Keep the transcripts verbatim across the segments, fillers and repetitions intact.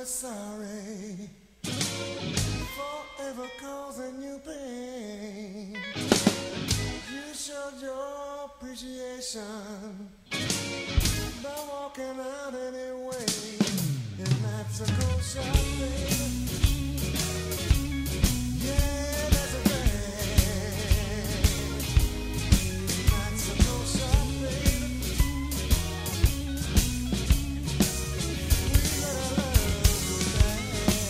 was sorry for ever causing you pain. You showed your appreciation by walking out anyway. And that's a cold shot, baby. Yeah, that's a fact. That's a cold shot, baby. We let our love go back.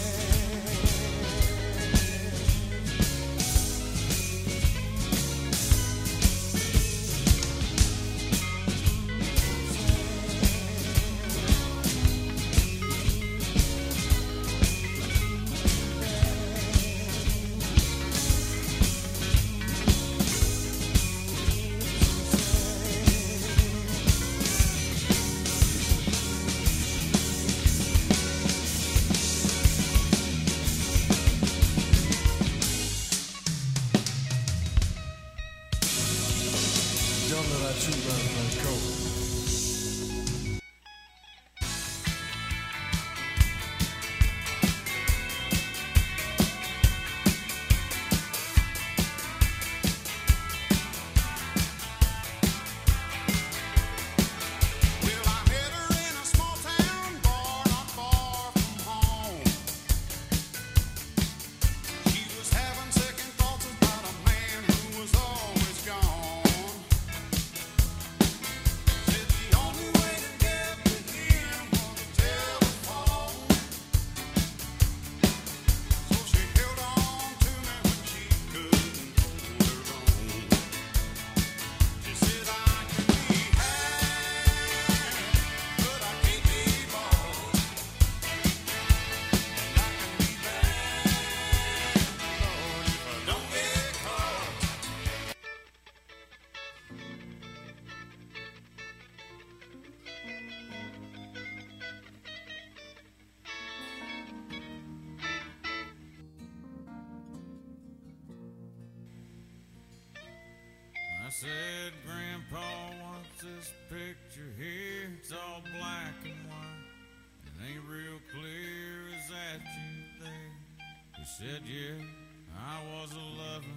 Don't let our true love run cold. Well, I met her in a small town bar not far from home. She was having second thoughts about a man who was always gone. Said the only way to get to him was the telephone. So she held on to me when she couldn't hold her own. She said I can be had, but I can't be bought. And I can be bad, Lord, if I don't get caught. I said, Grandpa, what's this picture here? It's all black and white. It ain't real clear. Is that you there? He said, yeah, I was eleven.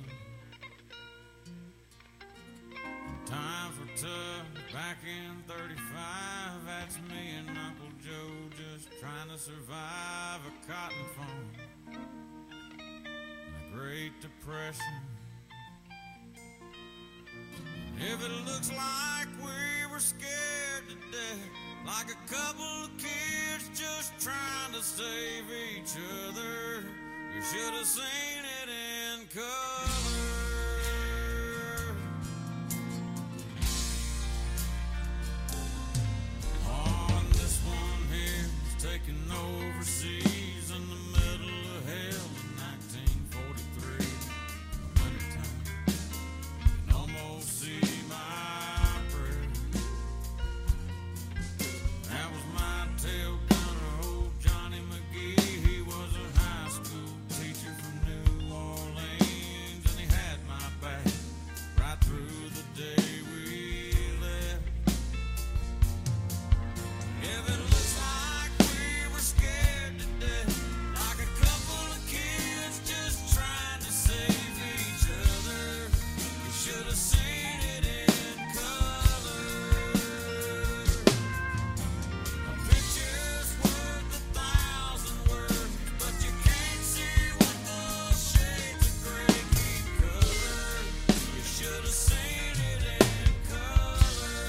Times were tough back in thirty-five. That's me and Uncle Joe just trying to survive a cotton farm and a Great Depression. If it looks like we were scared to death, like a couple of kids just trying to save each other, you should have seen it in color. On this one here is taken overseas in the middle of hell in nineteen forty-three. Wintertime, you can almost see my prayer. That was my tail gunner, old Johnny McGee. He was a high school teacher from New Orleans, and he had my back right through the day we left. If it looks like we were scared to death, like a couple of kids just trying to save each other, you should have seen it in color. A picture's worth a thousand words, but you can't see what those shades of gray keep covered. You should have seen it in color.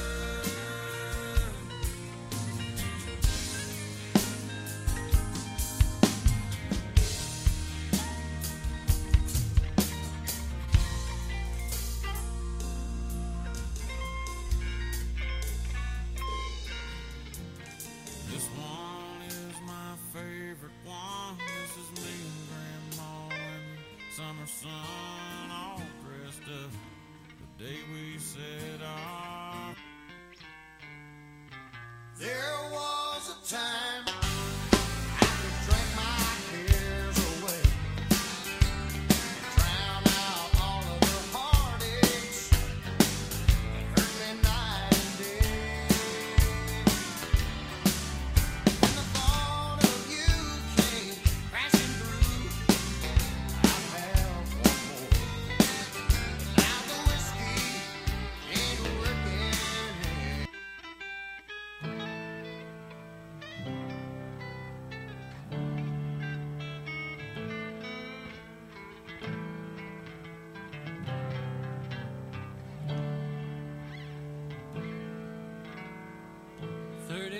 This one is my favorite one. This is me and Grandma in the summer sun, all dressed up the day we set off. There was a time I could drink my cares away, drown out all of the heartaches that hurt me night and day. And the thought of you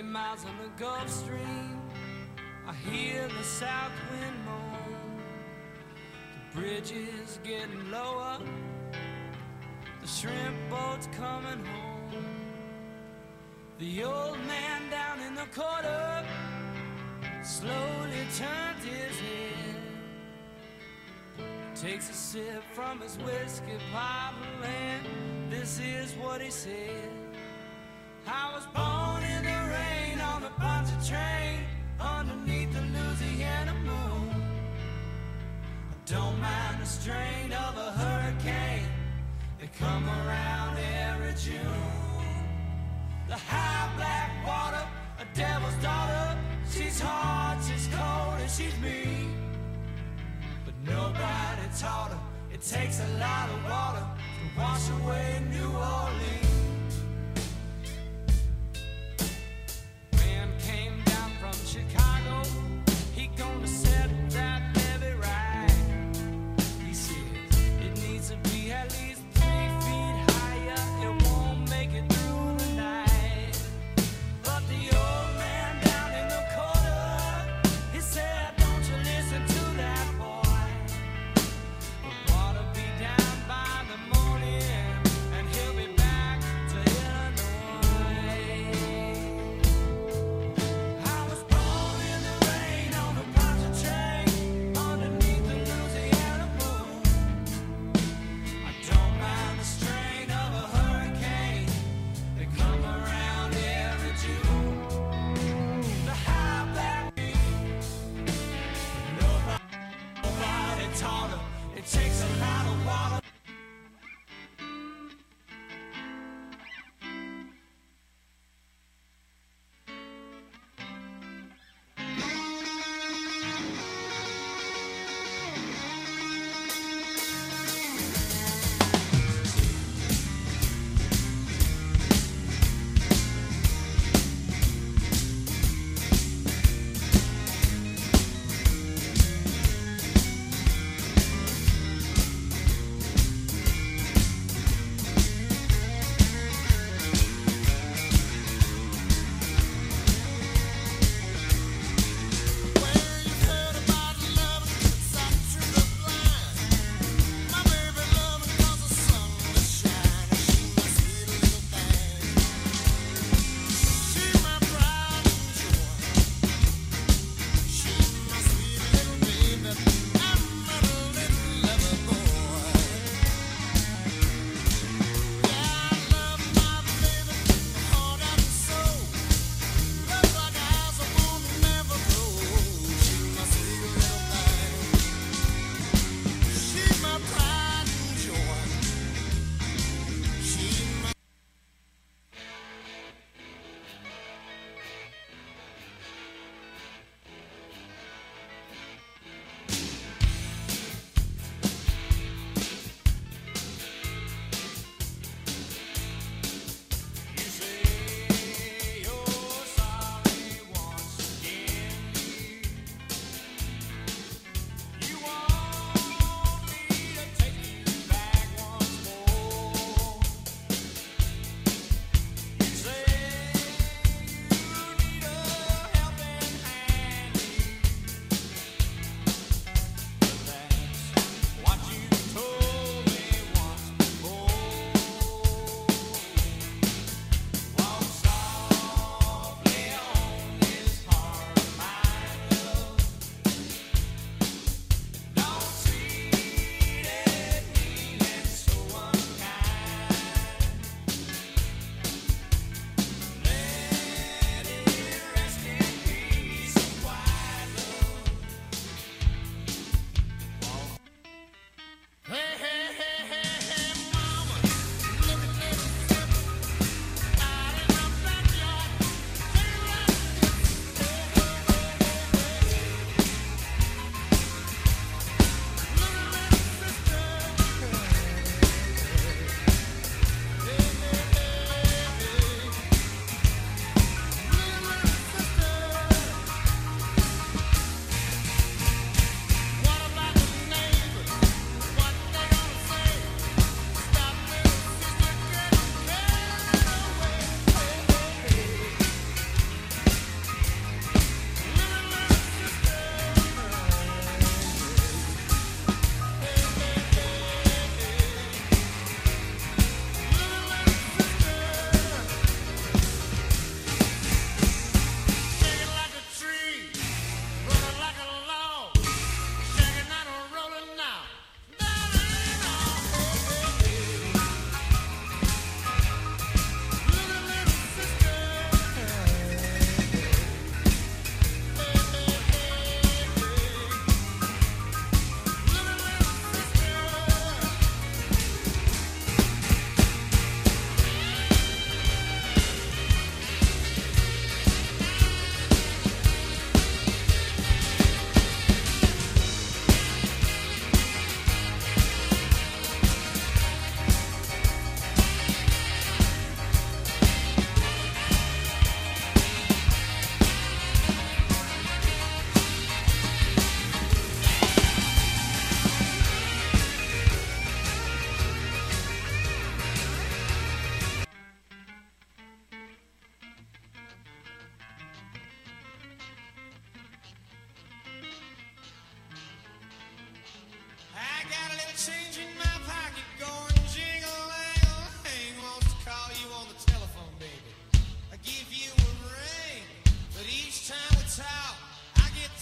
miles on the Gulf Stream, I hear the south wind moan. The bridge is getting lower, the shrimp boat's coming home. The old man down in the corner slowly turns his head, takes a sip from his whiskey bottle, and this is what he said. I was born in the rain on a Ponce train underneath the Louisiana moon. I don't mind the strain of a hurricane, they come around every June. The high black water, a devil's daughter, she's hard, she's cold, and she's mean. But nobody taught her it takes a lot of water to wash away New Orleans. Man came down from Chicago, he gonna set that levee right. He says it needs to be at least three feet higher, it won't make it through the night. But the old man down in the corner, he said, don't you listen to that boy. The water be down by the morning, and he'll be back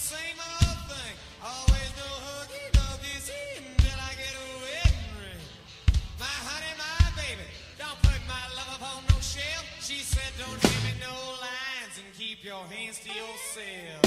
same old thing. Always no hooky, no kissy until I get a wedding ring. My honey, my baby, don't put my love upon no shelf. She said, don't give me no lines and keep your hands to yourself.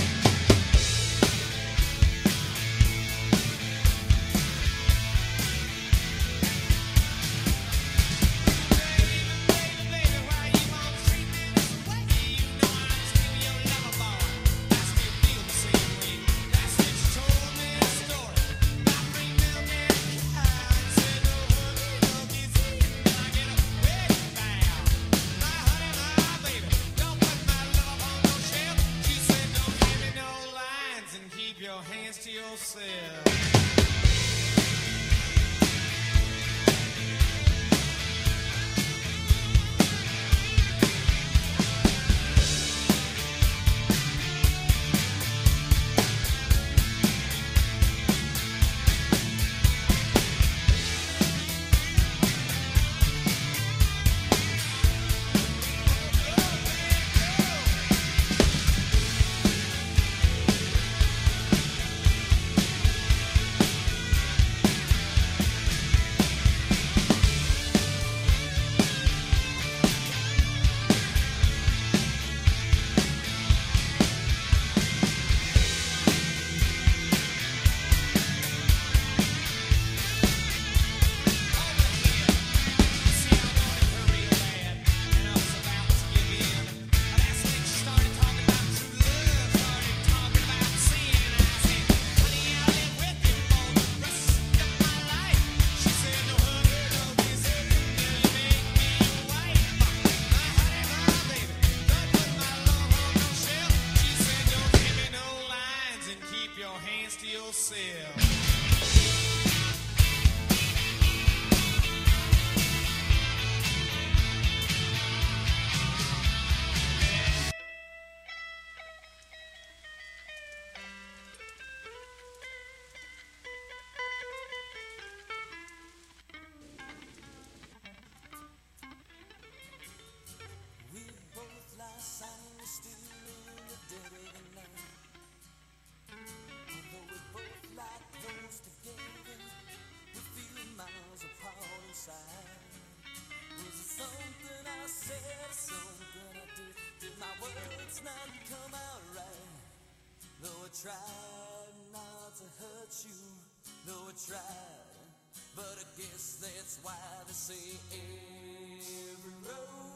Tried not to hurt you, though I tried, but I guess that's why they say every road